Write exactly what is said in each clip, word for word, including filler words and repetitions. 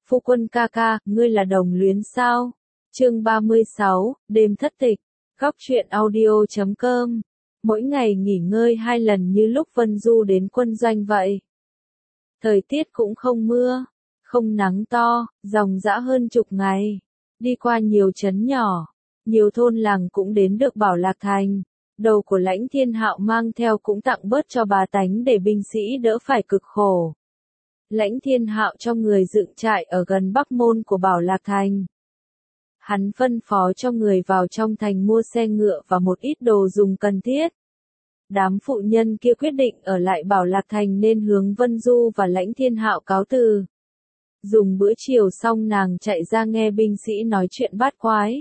Phu quân ca ca, ngươi là đồng luyến sao? Chương ba mươi sáu, đêm thất tịch. Góc truyện audio chấm com. Mỗi ngày nghỉ ngơi hai lần như lúc Vân Du đến quân doanh vậy. Thời tiết cũng không mưa, không nắng to, dòng dã hơn chục ngày. Đi qua nhiều trấn nhỏ, nhiều thôn làng cũng đến được Bảo Lạc Thành. Đầu của Lãnh Thiên Hạo mang theo cũng tặng bớt cho bá tánh để binh sĩ đỡ phải cực khổ. Lãnh Thiên Hạo cho người dựng trại ở gần Bắc môn của Bảo Lạc Thành. Hắn phân phó cho người vào trong thành mua xe ngựa và một ít đồ dùng cần thiết. Đám phụ nhân kia quyết định ở lại Bảo Lạc Thành nên hướng Vân Du và Lãnh Thiên Hạo cáo từ. Dùng bữa chiều xong nàng chạy ra nghe binh sĩ nói chuyện bát quái.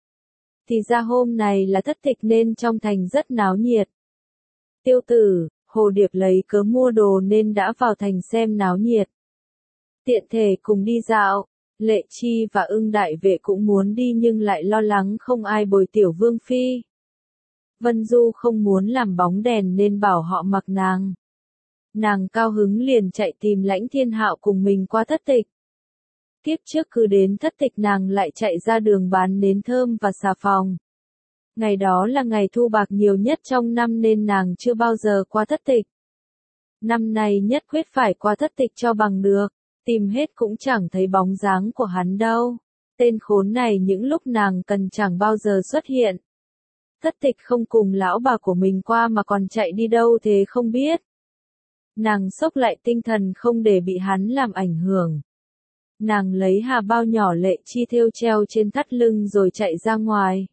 Thì ra hôm này là thất tịch nên trong thành rất náo nhiệt. Tiêu Tử, Hồ Điệp lấy cớ mua đồ nên đã vào thành xem náo nhiệt. Tiện thể cùng đi dạo, Lệ Chi và Ưng đại vệ cũng muốn đi nhưng lại lo lắng không ai bồi tiểu vương phi. Vân Du không muốn làm bóng đèn nên bảo họ mặc nàng. Nàng cao hứng liền chạy tìm Lãnh Thiên Hạo cùng mình qua thất tịch. Tiếp trước cứ đến thất tịch nàng lại chạy ra đường bán nến thơm và xà phòng. Ngày đó là ngày thu bạc nhiều nhất trong năm nên nàng chưa bao giờ qua thất tịch. Năm nay nhất quyết phải qua thất tịch cho bằng được, tìm hết cũng chẳng thấy bóng dáng của hắn đâu. Tên khốn này những lúc nàng cần chẳng bao giờ xuất hiện. Thất tịch không cùng lão bà của mình qua mà còn chạy đi đâu thế không biết. Nàng xốc lại tinh thần không để bị hắn làm ảnh hưởng. Nàng lấy hà bao nhỏ Lệ Chi thêu treo trên thắt lưng rồi chạy ra ngoài.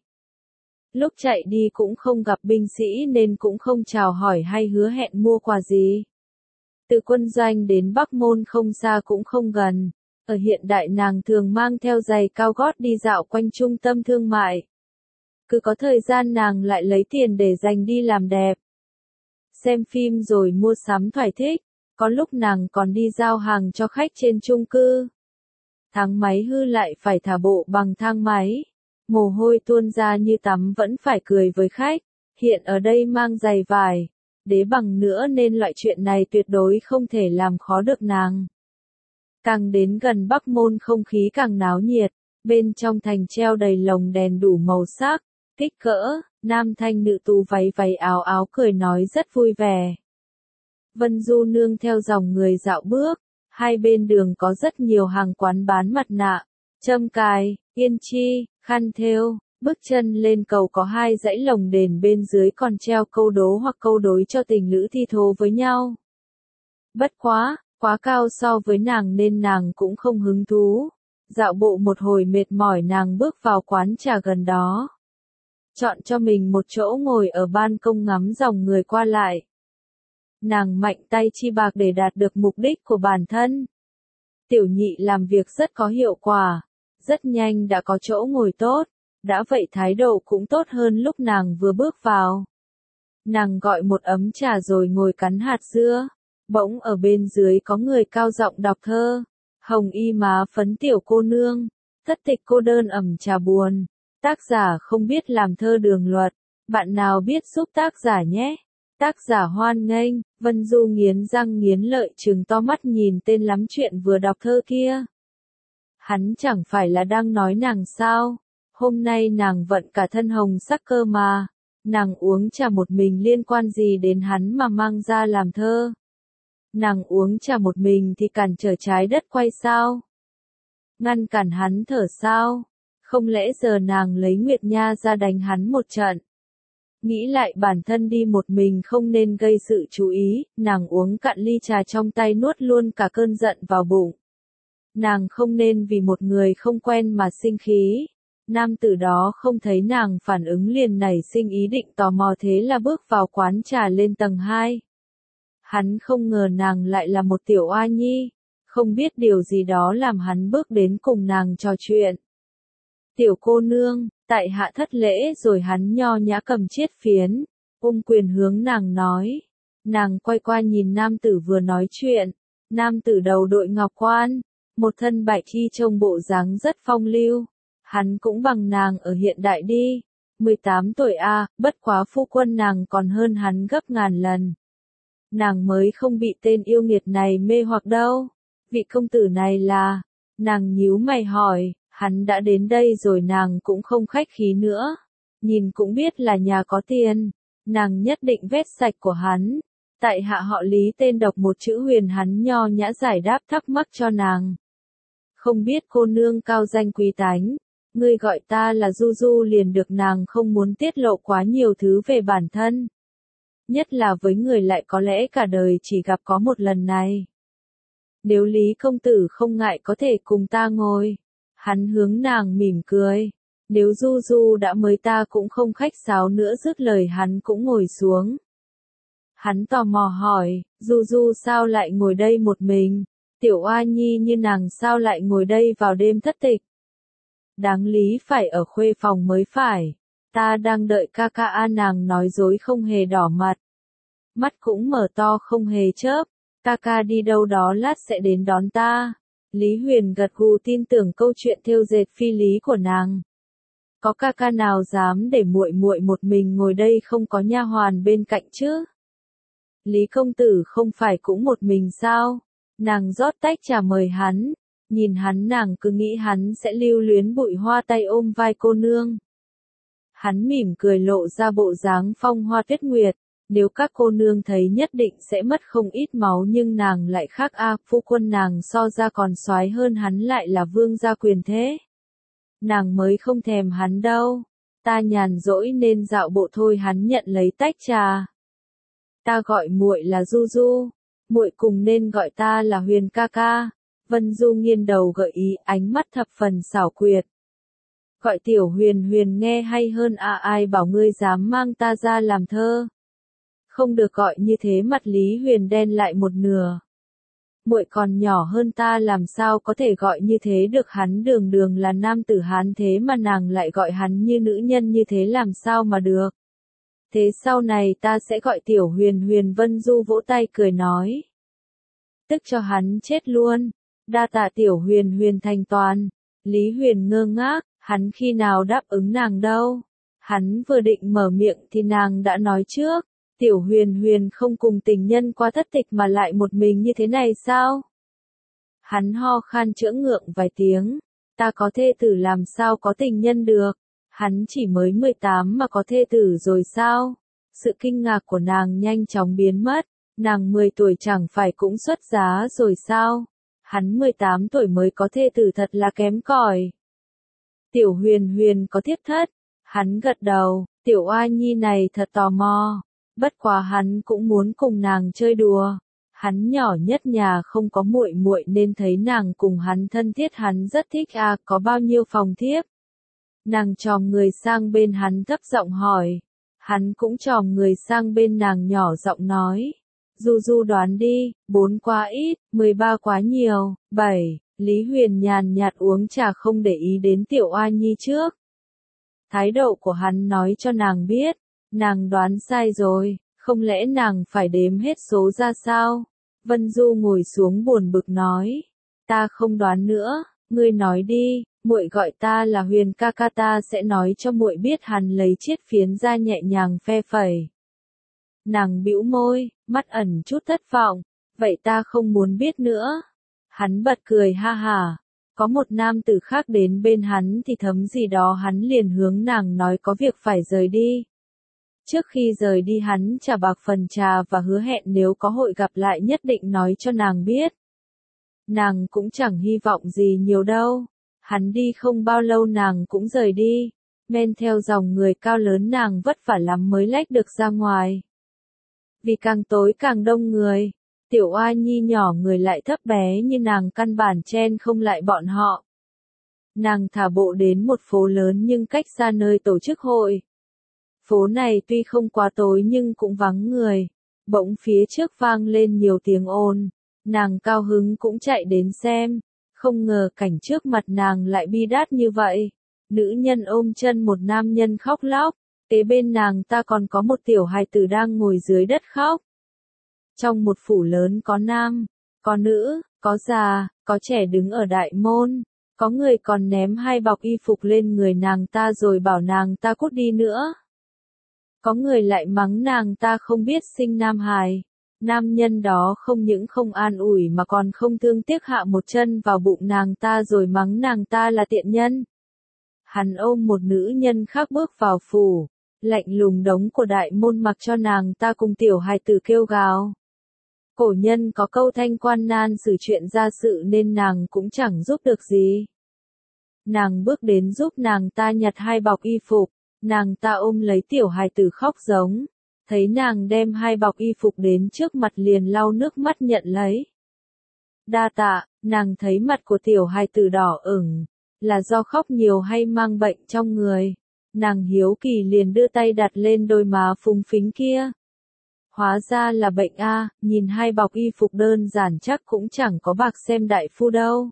Lúc chạy đi cũng không gặp binh sĩ nên cũng không chào hỏi hay hứa hẹn mua quà gì. Từ quân doanh đến Bắc Môn không xa cũng không gần. Ở hiện đại nàng thường mang theo giày cao gót đi dạo quanh trung tâm thương mại. Cứ có thời gian nàng lại lấy tiền để dành đi làm đẹp. Xem phim rồi mua sắm thỏa thích. Có lúc nàng còn đi giao hàng cho khách trên chung cư. Thang máy hư lại phải thả bộ bằng thang máy. Mồ hôi tuôn ra như tắm vẫn phải cười với khách. Hiện ở đây mang giày vải, đế bằng nữa nên loại chuyện này tuyệt đối không thể làm khó được nàng. Càng đến gần Bắc Môn không khí càng náo nhiệt. Bên trong thành treo đầy lồng đèn đủ màu sắc, kích cỡ, nam thanh nữ tú váy váy áo áo cười nói rất vui vẻ. Vân Du nương theo dòng người dạo bước. Hai bên đường có rất nhiều hàng quán bán mặt nạ, châm cài, yên chi, khăn thêu. Bước chân lên cầu có hai dãy lồng đèn bên dưới còn treo câu đố hoặc câu đối cho tình lữ thi thố với nhau. Bất quá, quá cao so với nàng nên nàng cũng không hứng thú. Dạo bộ một hồi mệt mỏi nàng bước vào quán trà gần đó. Chọn cho mình một chỗ ngồi ở ban công ngắm dòng người qua lại. Nàng mạnh tay chi bạc để đạt được mục đích của bản thân. Tiểu nhị làm việc rất có hiệu quả, rất nhanh đã có chỗ ngồi tốt, đã vậy thái độ cũng tốt hơn lúc nàng vừa bước vào. Nàng gọi một ấm trà rồi ngồi cắn hạt dưa, bỗng ở bên dưới có người cao giọng đọc thơ. Hồng y má phấn tiểu cô nương, thất tịch cô đơn ẩm trà buồn, tác giả không biết làm thơ đường luật, bạn nào biết giúp tác giả nhé. Tác giả hoan nghênh. Vân Du nghiến răng nghiến lợi trừng to mắt nhìn tên lắm chuyện vừa đọc thơ kia. Hắn chẳng phải là đang nói nàng sao? Hôm nay nàng vận cả thân hồng sắc cơ mà. Nàng uống trà một mình liên quan gì đến hắn mà mang ra làm thơ? Nàng uống trà một mình thì cản trở trái đất quay sao? Ngăn cản hắn thở sao? Không lẽ giờ nàng lấy Nguyệt Nha ra đánh hắn một trận? Nghĩ lại bản thân đi một mình không nên gây sự chú ý, nàng uống cạn ly trà trong tay nuốt luôn cả cơn giận vào bụng. Nàng không nên vì một người không quen mà sinh khí. Nam tử đó không thấy nàng phản ứng liền nảy sinh ý định tò mò thế là bước vào quán trà lên tầng hai. Hắn không ngờ nàng lại là một tiểu oa nhi, không biết điều gì đó làm hắn bước đến cùng nàng trò chuyện. Tiểu cô nương, tại hạ thất lễ rồi hắn nho nhã cầm chiết phiến, ôm quyền hướng nàng nói. Nàng quay qua nhìn nam tử vừa nói chuyện, nam tử đầu đội ngọc quan, một thân bạch y trông bộ dáng rất phong lưu. Hắn cũng bằng nàng ở hiện đại đi, mười tám tuổi a, à, bất quá phu quân nàng còn hơn hắn gấp ngàn lần. Nàng mới không bị tên yêu nghiệt này mê hoặc đâu. Vị công tử này là, Nàng nhíu mày hỏi, hắn đã đến đây rồi nàng cũng không khách khí nữa. Nhìn cũng biết là nhà có tiền, nàng nhất định vét sạch của hắn. Tại hạ họ Lý tên đọc một chữ Huyền, hắn nho nhã giải đáp thắc mắc cho nàng. Không biết cô nương cao danh quý tánh, ngươi gọi ta là Du Du liền được. Nàng không muốn tiết lộ quá nhiều thứ về bản thân. Nhất là với người lại có lẽ cả đời chỉ gặp có một lần này. Nếu Lý công tử không ngại có thể cùng ta ngồi. Hắn hướng nàng mỉm cười. Nếu Du Du đã mời ta cũng không khách sáo nữa, dứt lời hắn cũng ngồi xuống. Hắn tò mò hỏi, Du Du sao lại ngồi đây một mình? Tiểu oa nhi như nàng sao lại ngồi đây vào đêm thất tịch? Đáng lý phải ở khuê phòng mới phải. Ta đang đợi ca ca. A nàng nói dối không hề đỏ mặt. Mắt cũng mở to không hề chớp. Ca ca đi đâu đó lát sẽ đến đón ta. Lý Huyền gật gù tin tưởng câu chuyện thêu dệt phi lý của nàng. Có ca ca nào dám để muội muội một mình ngồi đây không có nha hoàn bên cạnh chứ? Lý công tử không phải cũng một mình sao? Nàng rót tách trà mời hắn. Nhìn hắn nàng cứ nghĩ hắn sẽ lưu luyến bụi hoa tay ôm vai cô nương. Hắn mỉm cười lộ ra bộ dáng phong hoa tuyết nguyệt. Nếu các cô nương thấy nhất định sẽ mất không ít máu, nhưng nàng lại khác a, phu quân nàng so ra còn soái hơn hắn, lại là vương gia quyền thế. Nàng mới không thèm hắn đâu. Ta nhàn rỗi nên dạo bộ thôi. Hắn nhận lấy tách trà. Ta gọi muội là Du Du, muội cùng nên gọi ta là Huyền ca ca. Vân Du nghiêng đầu gợi ý, ánh mắt thập phần xảo quyệt. Gọi tiểu Huyền Huyền nghe hay hơn. À, ai bảo ngươi dám mang ta ra làm thơ? Không được gọi như thế. Mặt Lý Huyền đen lại một nửa. Muội còn nhỏ hơn ta, làm sao có thể gọi như thế được? Hắn đường đường là nam tử Hán thế mà nàng lại gọi hắn như nữ nhân, như thế làm sao mà được? Thế sau này ta sẽ gọi tiểu Huyền Huyền. Vân Du vỗ tay cười nói. Tức cho hắn chết luôn. Đa tạ tiểu Huyền Huyền thành toàn. Lý Huyền ngơ ngác, hắn khi nào đáp ứng nàng đâu? Hắn vừa định mở miệng thì nàng đã nói trước. Tiểu Huyền Huyền không cùng tình nhân qua thất tịch mà lại một mình như thế này sao? Hắn ho khan chữa ngượng vài tiếng. Ta có thê tử làm sao có tình nhân được? Hắn chỉ mới mười tám mà có thê tử rồi sao? Sự kinh ngạc của nàng nhanh chóng biến mất. Nàng mười tuổi chẳng phải cũng xuất giá rồi sao? Hắn mười tám tuổi mới có thê tử, thật là kém cỏi. Tiểu Huyền Huyền có thiếp thất. Hắn gật đầu. Tiểu oa nhi này thật tò mò. Bất quá hắn cũng muốn cùng nàng chơi đùa. Hắn nhỏ nhất nhà không có muội muội nên thấy nàng cùng hắn thân thiết hắn rất thích. À, có bao nhiêu phòng thiếp? Nàng chòm người sang bên hắn thấp giọng hỏi. Hắn cũng chòm người sang bên nàng nhỏ giọng nói. Du Du đoán đi, bốn quá ít, mười ba quá nhiều, bảy. Lý Huyền nhàn nhạt uống trà không để ý đến tiểu oa nhi trước. Thái độ của hắn nói cho nàng biết. Nàng đoán sai rồi, không lẽ nàng phải đếm hết số ra sao? Vân Du ngồi xuống buồn bực nói. Ta không đoán nữa, ngươi nói đi, muội gọi ta là Huyền ca ca, ta sẽ nói cho muội biết. Hắn lấy chiếc phiến ra nhẹ nhàng phe phẩy. Nàng bĩu môi, mắt ẩn chút thất vọng. Vậy ta không muốn biết nữa. Hắn bật cười ha hả. Có một nam tử khác đến bên hắn thì thấm gì đó, hắn liền hướng nàng nói có việc phải rời đi. Trước khi rời đi hắn trả bạc phần trà và hứa hẹn nếu có hội gặp lại nhất định nói cho nàng biết. Nàng cũng chẳng hy vọng gì nhiều đâu. Hắn đi không bao lâu nàng cũng rời đi. Men theo dòng người cao lớn nàng vất vả lắm mới lách được ra ngoài. Vì càng tối càng đông người. Tiểu oa nhi nhỏ người lại thấp bé như nàng căn bản chen không lại bọn họ. Nàng thả bộ đến một phố lớn nhưng cách xa nơi tổ chức hội. Phố này tuy không quá tối nhưng cũng vắng người. Bỗng phía trước vang lên nhiều tiếng ồn. Nàng cao hứng cũng chạy đến xem. Không ngờ cảnh trước mặt nàng lại bi đát như vậy. Nữ nhân ôm chân một nam nhân khóc lóc. Kế bên nàng ta còn có một tiểu hài tử đang ngồi dưới đất khóc. Trong một phủ lớn có nam, có nữ, có già, có trẻ đứng ở đại môn. Có người còn ném hai bọc y phục lên người nàng ta rồi bảo nàng ta cút đi nữa. Có người lại mắng nàng ta không biết sinh nam hài. Nam nhân đó không những không an ủi mà còn không thương tiếc hạ một chân vào bụng nàng ta rồi mắng nàng ta là tiện nhân. Hắn ôm một nữ nhân khác bước vào phủ, lạnh lùng đóng của đại môn mặc cho nàng ta cùng tiểu hài tử kêu gào. Cổ nhân có câu thanh quan nan xử chuyện gia sự nên nàng cũng chẳng giúp được gì. Nàng bước đến giúp nàng ta nhặt hai bọc y phục, nàng ta ôm lấy tiểu hài tử khóc giống. Thấy nàng đem hai bọc y phục đến trước mặt liền lau nước mắt nhận lấy. Đa tạ, nàng thấy mặt của tiểu hài tử đỏ ửng, là do khóc nhiều hay mang bệnh trong người. Nàng hiếu kỳ liền đưa tay đặt lên đôi má phúng phính kia. Hóa ra là bệnh a, nhìn hai bọc y phục đơn giản chắc cũng chẳng có bạc xem đại phu đâu.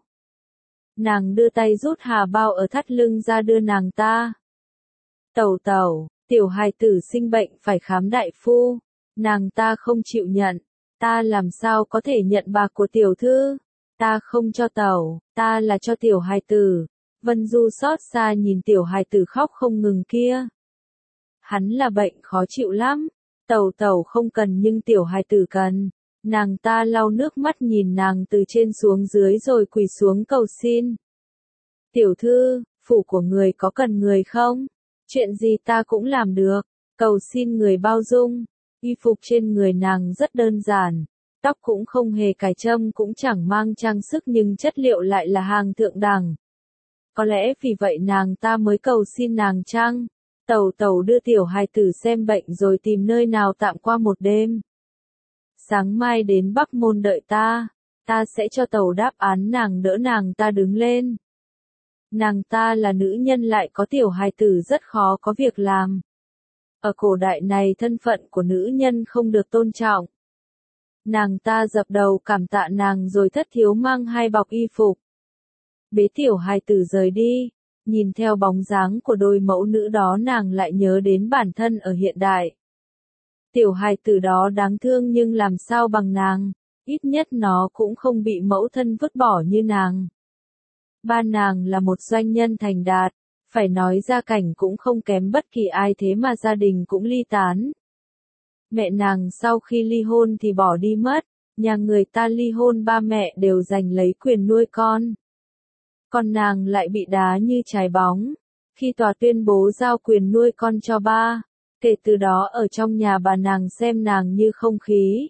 Nàng đưa tay rút hà bao ở thắt lưng ra đưa nàng ta. Tẩu tẩu, tiểu hài tử sinh bệnh phải khám đại phu. Nàng ta không chịu nhận. Ta làm sao có thể nhận bạc của tiểu thư? Ta không cho tẩu, ta là cho tiểu hài tử. Vân Du xót xa nhìn tiểu hài tử khóc không ngừng kia. Hắn là bệnh khó chịu lắm. Tẩu tẩu không cần nhưng tiểu hài tử cần. Nàng ta lau nước mắt nhìn nàng từ trên xuống dưới rồi quỳ xuống cầu xin. Tiểu thư, phủ của người có cần người không? Chuyện gì ta cũng làm được. Cầu xin người bao dung. Y phục trên người nàng rất đơn giản. Tóc cũng không hề cài trâm cũng chẳng mang trang sức nhưng chất liệu lại là hàng thượng đẳng. Có lẽ vì vậy nàng ta mới cầu xin nàng chăng? Tẩu tẩu đưa tiểu hài tử xem bệnh rồi tìm nơi nào tạm qua một đêm. Sáng mai đến Bắc Môn đợi ta, ta sẽ cho tẩu đáp án. Nàng đỡ nàng ta đứng lên. Nàng ta là nữ nhân lại có tiểu hài tử rất khó có việc làm. Ở cổ đại này thân phận của nữ nhân không được tôn trọng. Nàng ta dập đầu cảm tạ nàng rồi thất thiếu mang hai bọc y phục. Bế tiểu hài tử rời đi, nhìn theo bóng dáng của đôi mẫu nữ đó nàng lại nhớ đến bản thân ở hiện đại. Tiểu hài tử đó đáng thương nhưng làm sao bằng nàng, ít nhất nó cũng không bị mẫu thân vứt bỏ như nàng. Ba nàng là một doanh nhân thành đạt, phải nói gia cảnh cũng không kém bất kỳ ai thế mà gia đình cũng ly tán. Mẹ nàng sau khi ly hôn thì bỏ đi mất, nhà người ta ly hôn ba mẹ đều giành lấy quyền nuôi con. Còn nàng lại bị đá như trái bóng, khi tòa tuyên bố giao quyền nuôi con cho ba, kể từ đó ở trong nhà bà nàng xem nàng như không khí.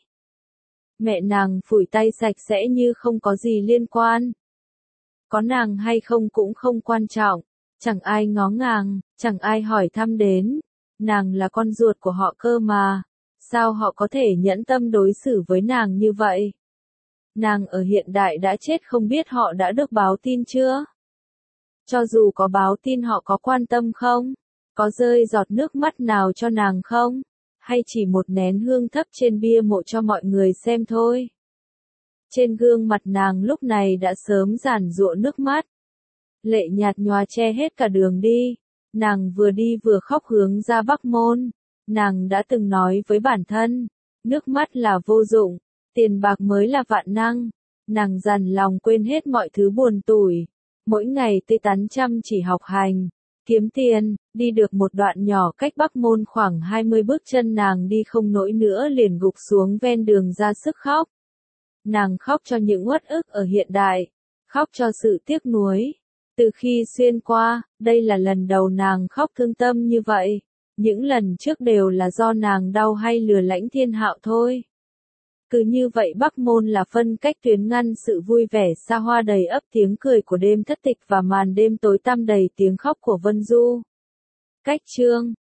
Mẹ nàng phủi tay sạch sẽ như không có gì liên quan. Có nàng hay không cũng không quan trọng, chẳng ai ngó ngàng, chẳng ai hỏi thăm đến. Nàng là con ruột của họ cơ mà, sao họ có thể nhẫn tâm đối xử với nàng như vậy? Nàng ở hiện đại đã chết không biết họ đã được báo tin chưa? Cho dù có báo tin họ có quan tâm không? Có rơi giọt nước mắt nào cho nàng không? Hay chỉ một nén hương thấp trên bia mộ cho mọi người xem thôi? Trên gương mặt nàng lúc này đã sớm giàn giụa nước mắt. Lệ nhạt nhòa che hết cả đường đi. Nàng vừa đi vừa khóc hướng ra Bắc Môn. Nàng đã từng nói với bản thân, nước mắt là vô dụng, tiền bạc mới là vạn năng. Nàng dằn lòng quên hết mọi thứ buồn tủi. Mỗi ngày tê tán chăm chỉ học hành, kiếm tiền, đi được một đoạn nhỏ cách Bắc Môn khoảng hai mươi bước chân nàng đi không nổi nữa liền gục xuống ven đường ra sức khóc. Nàng khóc cho những uất ức ở hiện đại, khóc cho sự tiếc nuối. Từ khi xuyên qua, đây là lần đầu nàng khóc thương tâm như vậy. Những lần trước đều là do nàng đau hay lừa lãnh thiên hạo thôi. Cứ như vậy Bắc Môn là phân cách tuyến ngăn sự vui vẻ xa hoa đầy ắp tiếng cười của đêm thất tịch và màn đêm tối tăm đầy tiếng khóc của Vân Du. Cách chương